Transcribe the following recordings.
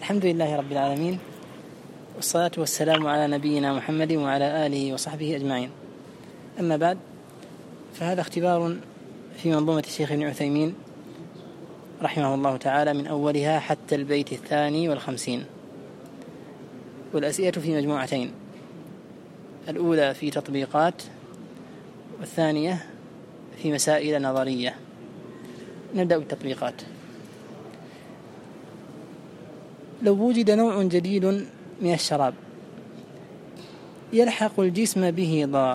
الحمد لله رب العالمين، والصلاة والسلام على نبينا محمد وعلى آله وصحبه أجمعين. أما بعد، فهذا اختبار في منظومة الشيخ ابن عثيمين رحمه الله تعالى من أولها حتى البيت 52، والأسئلة في مجموعتين، الأولى في تطبيقات والثانية في مسائل نظرية. نبدأ بالتطبيقات. لو وجد نوع جديد من الشراب يلحق الجسم به ضار،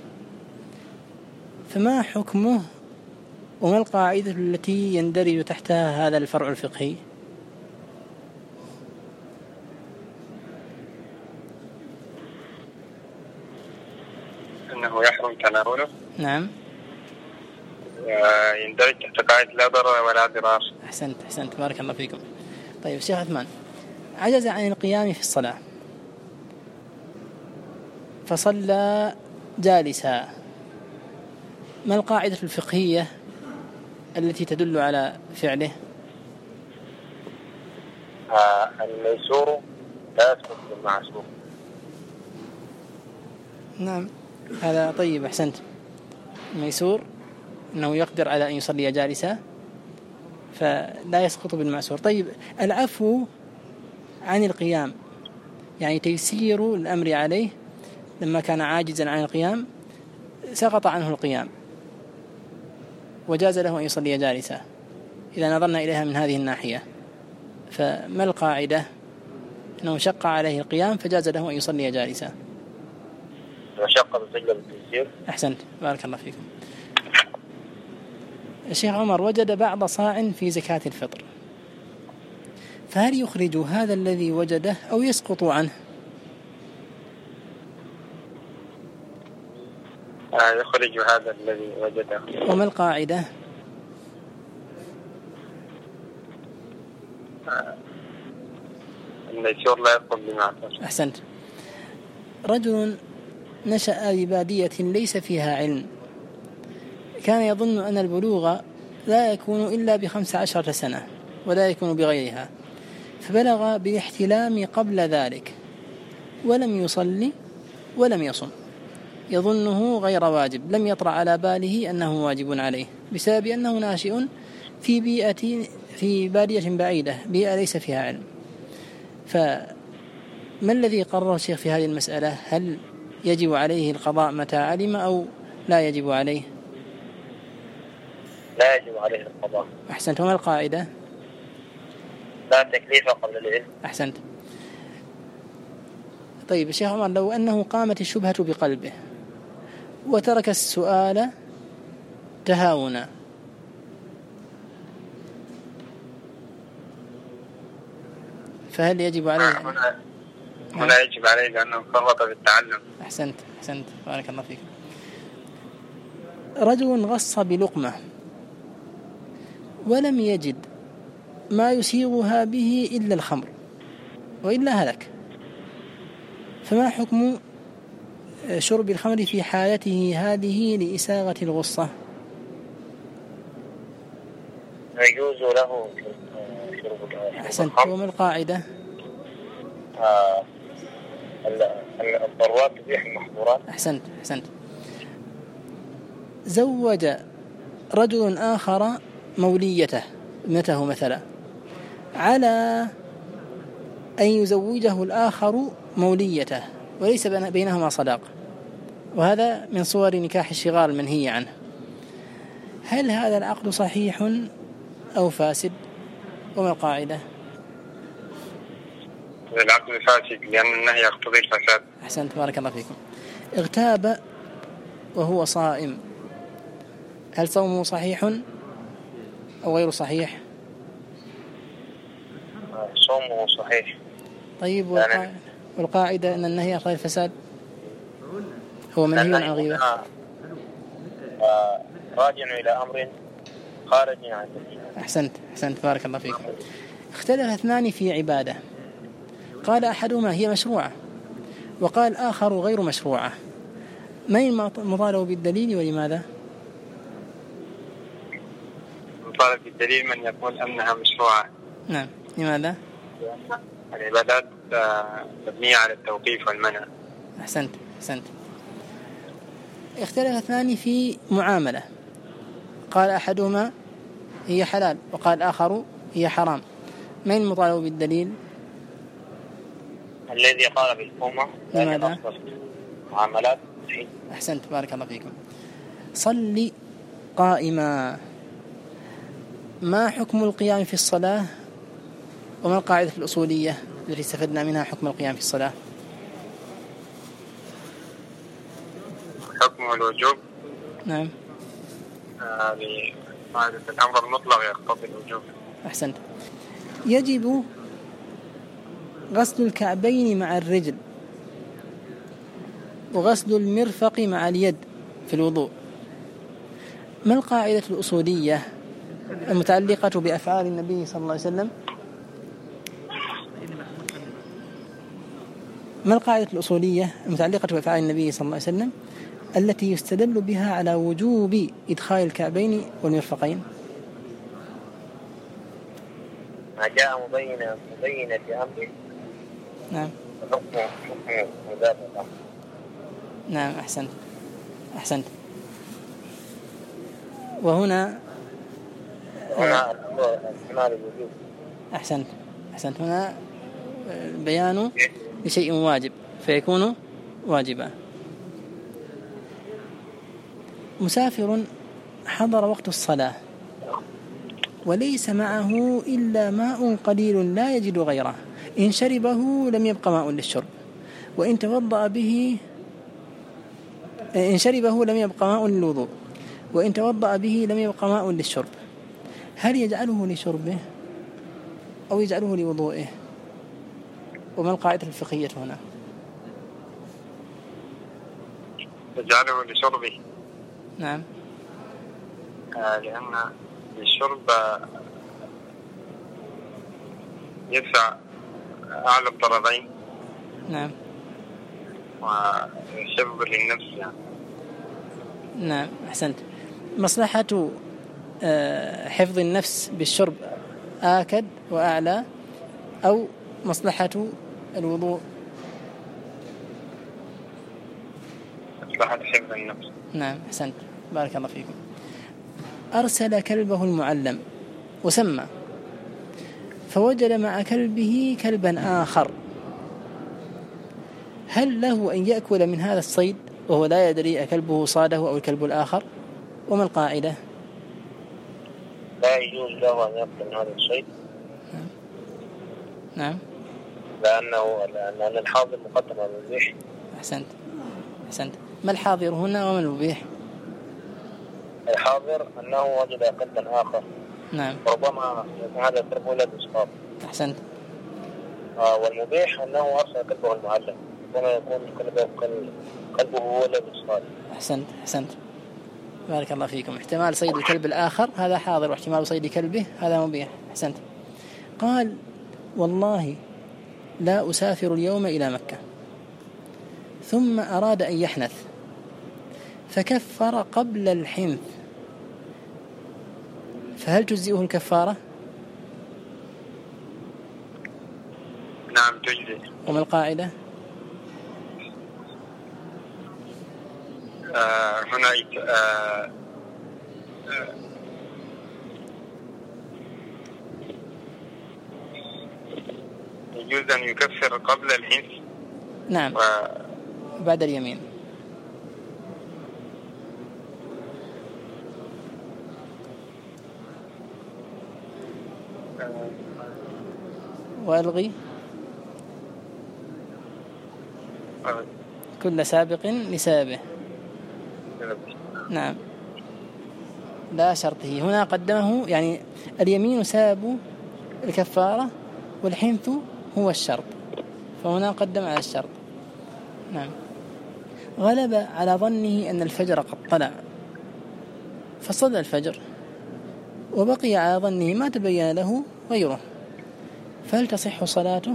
فما حكمه وما القاعدة التي يندرج تحتها هذا الفرع الفقهي؟ أنه يحرم تناوله. نعم. يندرج تحت قاعدة لا ضرر ولا ضرار. أحسنت بارك الله فيكم. طيب الشيخ عثمان عجز عن القيام في الصلاة فصلى جالسا، ما القاعدة الفقهية التي تدل على فعله؟ الميسور لا يسقط بالمعسور. نعم، هذا طيب، أحسنت. الميسور أنه يقدر على أن يصلي جالسا فلا يسقط بالمعسور. طيب العفو عن القيام، يعني تيسير الأمر عليه لما كان عاجزا عن القيام سقط عنه القيام وجاز له أن يصلي جالسا، إذا نظرنا إليها من هذه الناحية، فما القاعدة؟ أنه شق عليه القيام فجاز له أن يصلي جالسا. وشق بالسجل بالتيسير. أحسنت بارك الله فيكم. الشيخ عمر وجد بعض صاع في زكاة الفطر، فهل يخرج هذا الذي وجده أو يسقط عنه؟ يخرج هذا الذي وجده. وما القاعدة؟ الميسور لا يسقط بالمعسور. أحسنت. رجل نشأ ببادية ليس فيها علم، كان يظن أن البلوغ لا يكون إلا ب15 سنة ولا يكون بغيرها، فبلغ بالاحتلام قبل ذلك ولم يصلي ولم يصم، يظنه غير واجب، لم يطرأ على باله أنه واجب عليه بسبب أنه ناشئ في بادية بعيدة، بيئة ليس فيها علم. فما الذي قرره الشيخ في هذه المسألة؟ هل يجب عليه القضاء متى علم أو لا يجب عليه؟ لا يجب عليه القضاء. أحسنت. وما القاعدة؟ لا تكليف قبل العلم. أحسنت. طيب الشيخ عمر، لو أنه قامت الشبهة بقلبه وترك السؤال تهاونا، فهل يجب عليه؟ هنا يجب عليه لأنه فرط بالتعلم. أحسنت بارك الله فيك. رجل غص بلقمة ولم يجد ما يسيغها به إلا الخمر وإلا هلك، فما حكم شرب الخمر في حالته هذه لإساغة الغصة؟ يجوز له شرب. أحسنت. وما القاعدة؟ الضرورات تبيح المحظورات. أحسنت. زوج رجل آخر موليته ابنته مثلا، على أن يزوجه الآخر موليته وليس بينهما صداق، وهذا من صور نكاح الشغار المنهي عنه، هل هذا العقد صحيح أو فاسد؟ وما القاعدة؟ العقد فاسد لأن النهي يقتضي الفساد. أحسنت بارك الله فيكم. اغتاب وهو صائم، هل صومه صحيح أو غير صحيح؟ صومه صحيح. طيب والقاعدة أن النهي يقتضي الفساد، هو منهي عن الغيبة. راجع إلى أمر خارج عن الدين. أحسنت بارك الله فيكم. اختلف اثنان في عبادة، قال أحدهما هي مشروعة وقال آخر غير مشروعة، من المطالب بالدليل ولماذا؟ المطالب بالدليل من يقول أنها مشروعة. نعم، لماذا؟ العبادات مبنية على التوقيف والمنع. أحسنت. اختلف اثنان في معاملة، قال أحدهما هي حلال وقال آخر هي حرام، من المطالب بالدليل؟ الذي قال بالحكومة. لماذا؟ معاملات. أحسنت، بارك الله فيكم. صل قائما، ما حكم القيام في الصلاة، وما القاعدة الأصولية التي استفدنا منها حكم القيام في الصلاة؟ حكم الوجوب. نعم. قاعدة الأمر المطلق يقتضي الوجوب. أحسنت. يجب غسل الكعبين مع الرجل، وغسل المرفق مع اليد في الوضوء. ما القاعدة الأصولية المتعلقة بأفعال النبي صلى الله عليه وسلم؟ ما القاعدة الأصولية المتعلقة بأفعال النبي صلى الله عليه وسلم التي يستدل بها على وجوب إدخال الكعبين والمرفقين؟ ما جاء مبينة بأمره. نعم. حكم مدافع. نعم، أحسنت. وهنا الوجوب. أحسنت. هنا بيان لشيء واجب فيكون واجبا. مسافر حضر وقت الصلاة وليس معه إلا ماء قليل لا يجد غيره، إن شربه لم يبق ماء للشرب، وإن توضأ به إن شربه لم يبق ماء للوضوء، وإن توضأ به لم يبق ماء للشرب. هل يجعله لشربه أو يجعله لوضوئه؟ وما القاعدة الفقهية هنا؟ يجعله لشربه. نعم. لأن الشرب يدفع أعلى الضررين. نعم. ويسبب للنفس يعني. نعم، أحسنت. مصلحة حفظ النفس بالشرب آكد وأعلى، أو مصلحة الوضوء؟ مصلحة حفظ النفس. نعم، أحسنت، بارك الله فيكم. أرسل كلبه المعلم وسمى، فوجد مع كلبه كلبا آخر، هل له أن يأكل من هذا الصيد وهو لا يدري أكلبه صاده أو الكلب الآخر؟ وما القاعدة؟ لا يجوز له أن يأكل من هذا الصيد. نعم. لأن الحاضر مقدم على المبيح. أحسنت. ما الحاضر هنا وما المبيح؟ الحاضر أنه وجد كلبا آخر. نعم. ربما يكون هذا الكلب هو الذي إسقاط. أحسنت. والمبيح أنه أرسل كلبه المعلم، ربما يكون كلبه هو الذي إسقاط. أحسنت، بارك الله فيكم. احتمال صيد الكلب الآخر هذا حاضر، واحتمال صيد كلبه هذا مبيح. أحسنت. قال: والله لا أسافر اليوم إلى مكة، ثم أراد أن يحنث فكفر قبل الحنث، فهل تجزئه الكفارة؟ نعم تجزئ. وما القاعدة؟ هنا يجوز أن يكفر قبل الحنث. نعم. بعد اليمين. وألغي كل سابق لسابه. نعم، لا شرطه هنا قدمه، يعني اليمين ساب الكفارة والحنث هو الشرط، فهنا قدم على الشرط. نعم. غلب على ظنه أن الفجر قد طلع فصلى الفجر، وبقي على ظنه ما تبين له غيره، فهل تصح صلاته؟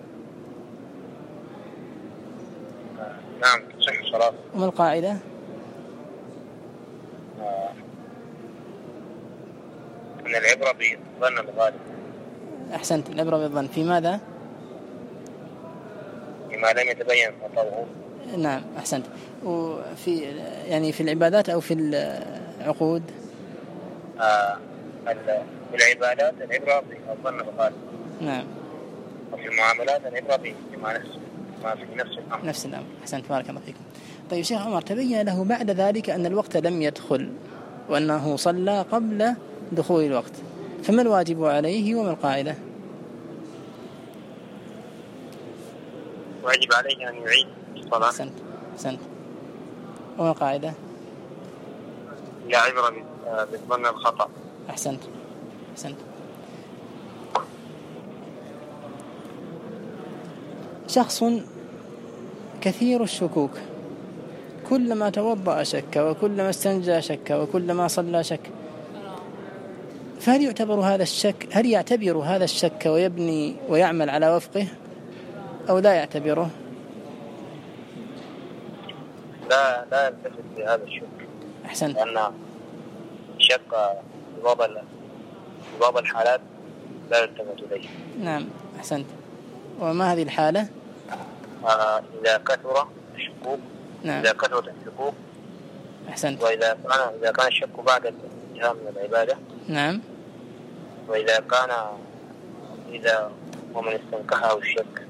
نعم تصح صلاته. وما القاعدة؟ من العبرة بظن الغالب. أحسنت. العبرة بالظن في ماذا؟ بما لم يتبين خطأه. نعم أحسنت. وفي يعني في العبادات أو في العقود؟ في العبادات العبرة بالظن فقط. نعم. وفي المعاملات العبرة بما في نفس الأمر. نفس الأمر. أحسنت بارك الله فيكم. طيب شيخ عمر، تبين له بعد ذلك أن الوقت لم يدخل وأنه صلى قبل دخول الوقت، فما الواجب عليه وما القاعدة؟ واجب عليه أن يعيد الصلاة. أحسنت. وما القاعدة؟ لا عبرة بالظن الخطأ. أحسنت. شخص كثير الشكوك، كلما توضأ شك، وكلما استنجى شك، وكلما صلى شك، فهل يعتبر هذا الشك ويبني ويعمل على وفقه أو لا يعتبره؟ لا يلتفت بهذا الشك. أحسنت. لأن الشك في بعض الحالات لا يلتفت إليه. نعم أحسنت. وما هذه الحالة؟ إذا كثر الشكوك. نعم. إذا كثرت الشكوك. أحسنت. وإذا كان الشك بعد الانتهاء من العبادة. نعم. وإذا ومن استنكحه الشك.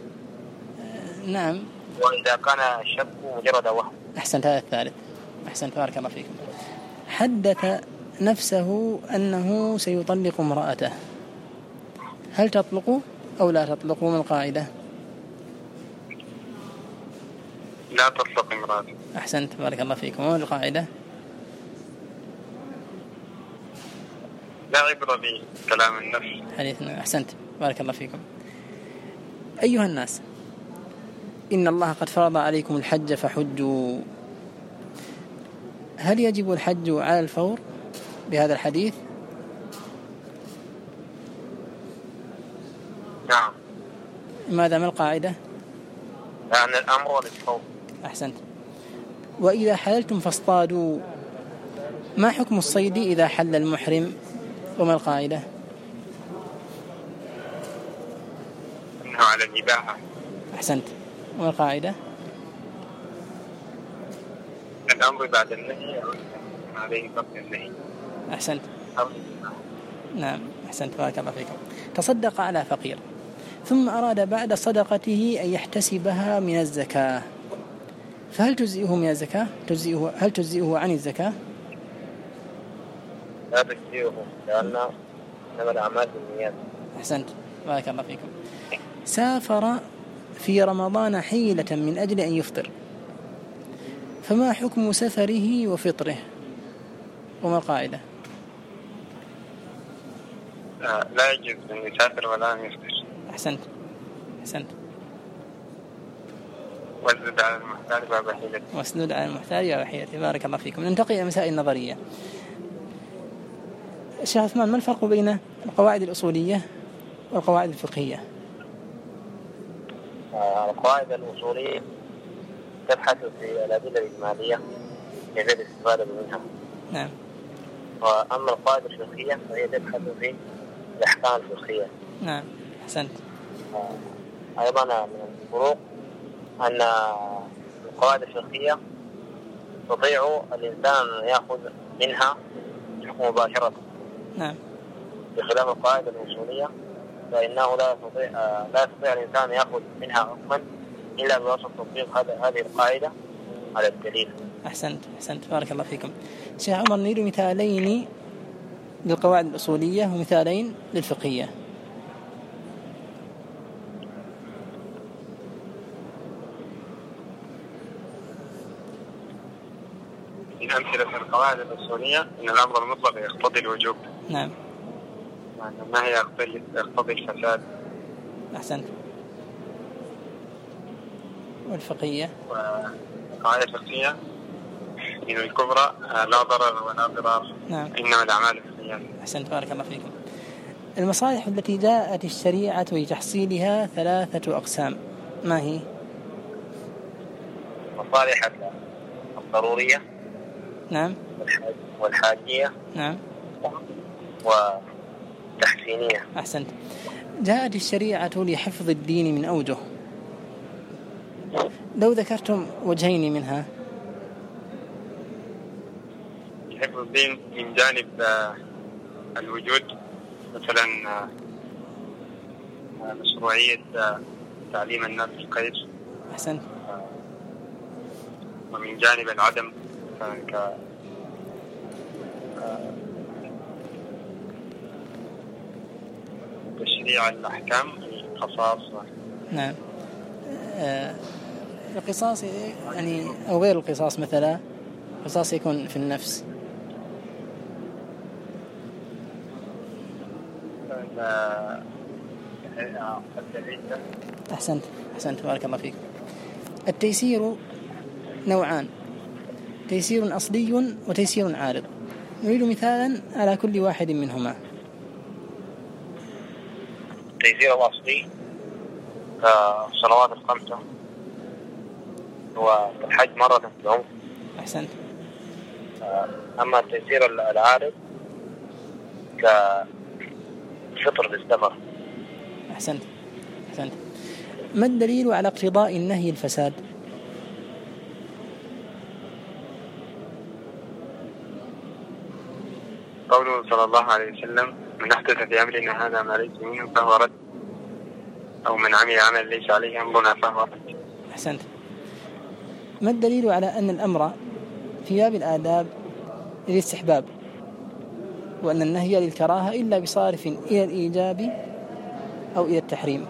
نعم. وإذا كان الشك مجرد وهم. أحسنت. هذا الثالث. أحسنت بارك الله فيكم. حدث نفسه أنه سيطلق امرأته، هل تطلق أو لا تطلق؟ من القاعدة؟ لا تطلق امرأته. أحسنت بارك الله فيكم. ومن القاعدة؟ لا عبرة بكلام النفس. حديثنا. أحسنت بارك الله فيكم. أيها الناس، إن الله قد فرض عليكم الحج فحجوا. هل يجب الحج على الفور بهذا الحديث؟ نعم. ماذا ما القاعدة؟ لأن الأمر للفور. أحسنت. وإذا حللتم فاصطادوا، ما حكم الصيد إذا حل المحرم وما القاعدة؟ إنه على الإباحة. أحسنت. وما القاعدة؟ الأمر بعد النهي عليه فقط النهي. أحسنت. نعم أحسنت بارك الله فيكم. تصدق على فقير ثم أراد بعد صدقته أن يحتسبها من الزكاة، فهل تجزئه من الزكاة؟ هل تجزئه عن الزكاة؟ لا تجزئه، لأن إنما الأعمال بالنيات. أحسنت بارك الله فيكم. سافر في رمضان حيلة من أجل أن يفطر، فما حكم سفره وفطره وما القاعدة؟ لا يجوز أن يسافر ولا أن يفطر. أحسنت. واسجد على المحتاج وبحيلته. واسجد على المحتاج وبحيلته. بارك الله فيكم. ننتقل إلى مسائل نظرية. الشيخ عثمان، ما الفرق بين القواعد الأصولية والقواعد الفقهية؟ القواعد الأصولية تبحث في الأدلة الإجمالية لغير الاستفادة منها. نعم. وأما القواعد الفقهية فهي تبحث في الأحكام الفقهية. نعم أحسنت. أيضا من الفروق أن القواعد الفقهية تطيع الإنسان أن يأخذ منها حكم مباشرة. نعم. بخلاف القواعد الأصولية فإنه لا يستطيع الإنسان أن يأخذ منها حكما إلا بواسطة تطبيق هذه القاعدة على الدليل. أحسنت بارك الله فيكم. شيخ عمر، نريد مثالين للقواعد الأصولية ومثالين للفقهية. من أمثلة القواعد الأصولية أن الأمر المطلق يقتضي الوجوب. نعم. وأن النهي يقتضي الفساد. أحسنت. والفقهية؟ والقاعدة الفقهية إن الكبرى لا ضرر ولا ضرار. نعم. إنما الأعمال بالنيات. أحسنت بارك الله فيكم. المصالح التي جاءت الشريعة لتحصيلها 3 أقسام، ما هي؟ مصالح الضرورية. نعم. والحاجية. نعم. تحسينية. أحسنت. جاءت الشريعة لحفظ الدين من أوجه، لو ذكرتم وجهين منها. حفظ الدين من جانب الوجود، مثلا مشروعية تعليم الناس الخير. أحسنت. ومن جانب العدم تشريع الأحكام القصاص. نعم. القصاص يعني أو غير القصاص، مثلا القصاص يكون في النفس. أحسنت بارك الله فيك. التيسير نوعان، تيسير أصلي وتيسير عارض، نريد مثالا على كل واحد منهما. التيسير الأصلي كالصلوات الخمسة والحج مرة في العمر. أحسنت. أما التيسير العارض كفطر بالسفر. أحسنت. ما الدليل على اقتضاء النهي الفساد؟ قوله صلى الله عليه وسلم: من أحدث في أمرنا هذا ما ليس منه فهو رد، أو من عمل عمل ليس عليه أمرنا فهو رد. أحسنت. ما الدليل على أن الأمر في باب الآداب للاستحباب، وأن النهي للكراهة إلا بصارف إلى الإيجاب أو إلى التحريم؟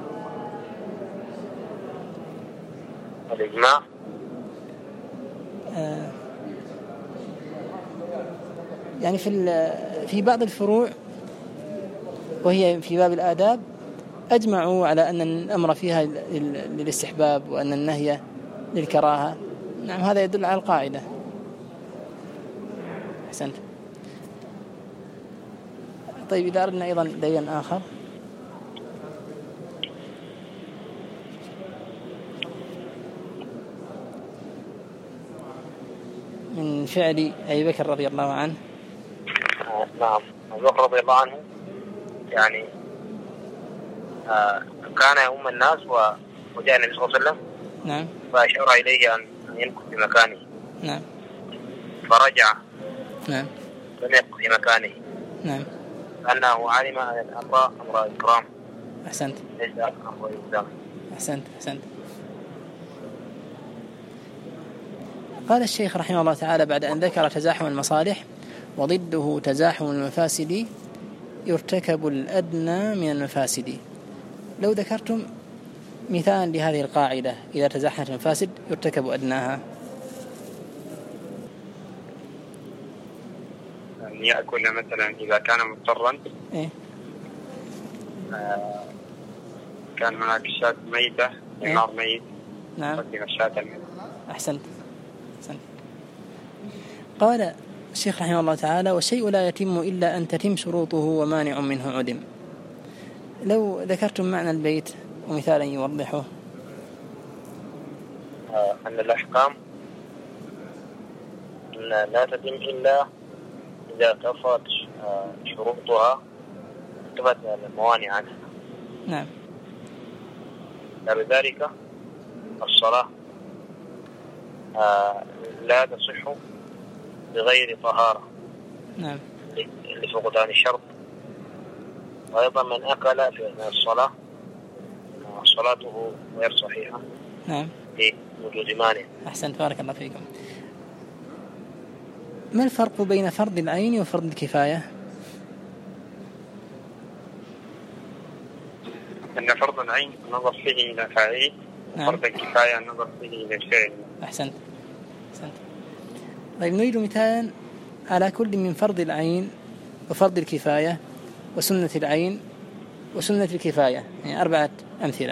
الإجماع. يعني في بعض الفروع وهي في باب الآداب أجمعوا على أن الأمر فيها للاستحباب وأن النهي للكراهة. نعم، هذا يدل على القاعدة. أحسنت. طيب، إذا أردنا أيضا دليل آخر. من فعل أبي بكر رضي الله عنه. نعم، أبي بكر رضي الله عنه يعني كان يؤم الناس وجاء النبي صلى الله عليه وسلم. نعم. فأشار إليه أن يمكث في مكانه. نعم. فرجع. نعم. لم يبق في مكانه. نعم. لأنه علم أن الأمر أمر إكرام. أحسنت. ليس أمر إلزام. أحسنت. قال الشيخ رحمه الله تعالى بعد أن ذكر تزاحم المصالح وضده تزاحم المفاسد يرتكب الأدنى من المفاسد، لو ذكرتم مثال لهذه القاعدة: إذا تزاحمت المفاسد يرتكب أدناها. أن يأكل مثلا إذا كان مضطرا. إيه؟ كان هناك شاة ميتة في النار ميت. نعم. قدم الشاة الميتة. أحسنت. قال الشيخ رحمه الله تعالى: والشيء لا يتم إلا أن تتم شروطه ومانع منه عدم. لو ذكرتم معنى البيت ومثالا يوضحه. أن الأحكام لا تتم إلا إذا توفرت شروطها وانتفت الموانع عنها. نعم. لذلك الصلاة لا تصح بغير طهارة. نعم. لفقدان الشرط. وأيضا من أكل في أثناء الصلاة صلاته غير صحيحة. نعم. لوجود مانع. أحسنت، بارك الله فيكم. ما الفرق بين فرض العين وفرض الكفاية؟ أن فرض العين النظر فيه إلى فاعله. نعم. فرض الكفاية النظر فيه إلى الفعل. أحسنت. طيب، نريد مثالا على كل من فرض العين وفرض الكفاية وسنة العين وسنة الكفاية، يعني 4 أمثلة.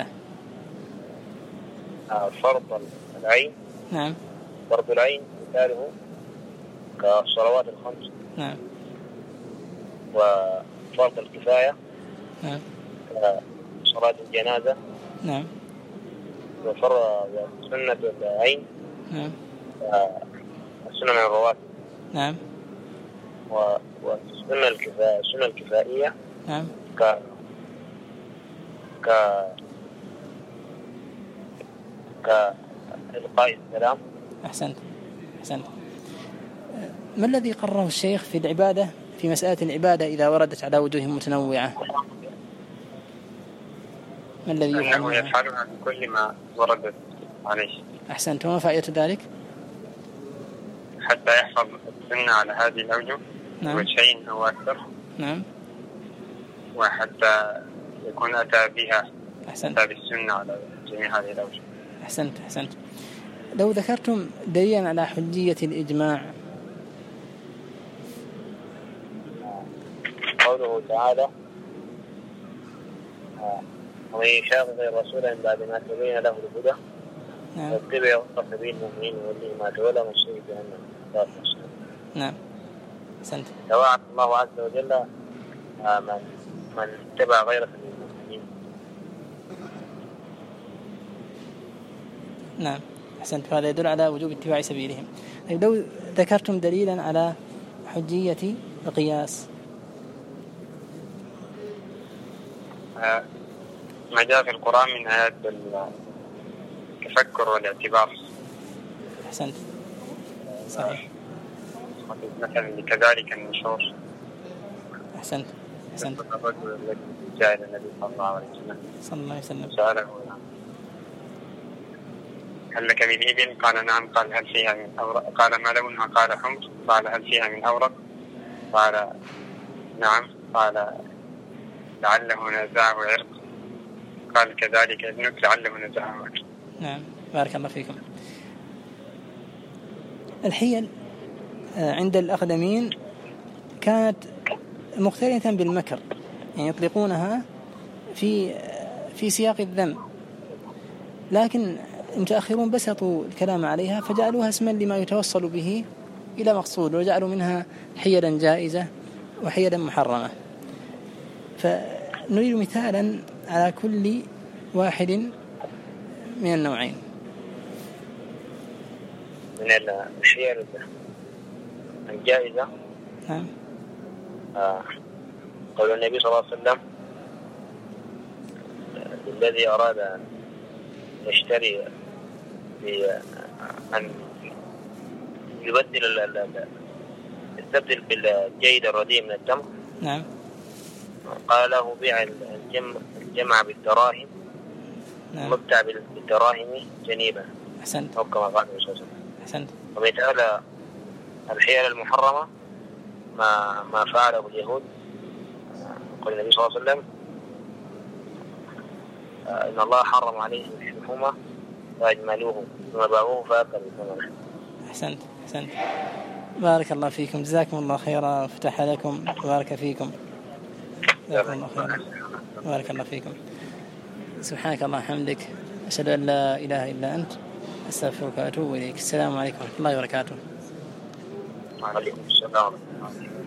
فرض العين. نعم. فرض العين مثاله كالصلوات الخمس. نعم. وفرض الكفاية. نعم. صلاة الجنازة. نعم. وفرض سنة العين. نعم. السنة من الرواتب. نعم. والسنة السنة الكفائية. نعم. كإلقاء السلام. أحسنت. ما الذي قرره الشيخ في العبادة، في مسألة العبادة إذا وردت على وجوه متنوعة؟ ما الذي أنه يفعلها بكل ما وردت عليه. أحسنت. وما فائدة ذلك؟ حتى يحفظ السنة على هذه الأوجه. نعم. وشيء أو أكثر. نعم. وحتى يكون أتى بها. أحسنت. أتى بالسنة على جميع هذه الأوجه. أحسنت. لو ذكرتم دليلا على حجية الإجماع. قوله تعالى: ومن يشاقق الرسول من بعد ما تبين له الهدى واتبع غير سبيل المؤمنين نوله ما تولى ونصله جهنم. نعم. أحسنت. توعد الله عز وجل من اتبع غير سبيل المؤمنين. نعم. أحسنت. فهذا يدل على وجوب اتباع سبيلهم. لو ذكرتم دليلا على حجية القياس. ما جاء في القرآن من آيات التفكر والاعتبار. أحسنت. صحيح. مثلا كذلك النشور. أحسنت. الرجل الذي جاء إلى النبي صلى الله عليه وسلم سأله: هل لك من إبل؟ قال: نعم. قال: هل فيها من أورق؟ قال: ما لونها؟ قال: حمر. قال: هل فيها من أورق؟ قال: نعم. قال: لعله نزاعه عرق. قال: كذلك ابنك لعله نزاعه عرق. نعم. بارك الله فيكم. الحيل عند الأقدمين كانت مقترنة بالمكر، يعني يطلقونها في سياق الذم، لكن المتأخرون بسطوا الكلام عليها فجعلوها اسما لما يتوصل به إلى مقصود، وجعلوا منها حيلا جائزة وحيلا محرمة. فنريد مثالا على كل واحد من النوعين. من الحيل الجائزة. نعم. قول النبي صلى الله عليه وسلم: الذي أراد أن يشتري أن يستبدل بالجيد الرديء من التمر. نعم. قال له: بيع الجمع بالدراهم. نعم. مبتع بالدراهم جنيبا. أحسنت. أو كما قال النبي صلى الله عليه وسلم. أحسنت. ومثال الحيل المحرمة ما فعله اليهود. قال النبي صلى الله عليه وسلم: إن الله حرم عليهم الشحوم فأجملوه ثم باعوه فأكلوا ثمنه. أحسنت. بارك الله فيكم، جزاكم الله خيرا، فتح لكم، بارك فيكم، جزاكم الله خيرا، بارك الله فيكم. سبحانك اللهم وبحمدك، أشهد أن لا إله إلا أنت، أستغفرك وأتوب إليك. السلام عليكم ورحمة الله وبركاته. وعليكم السلام.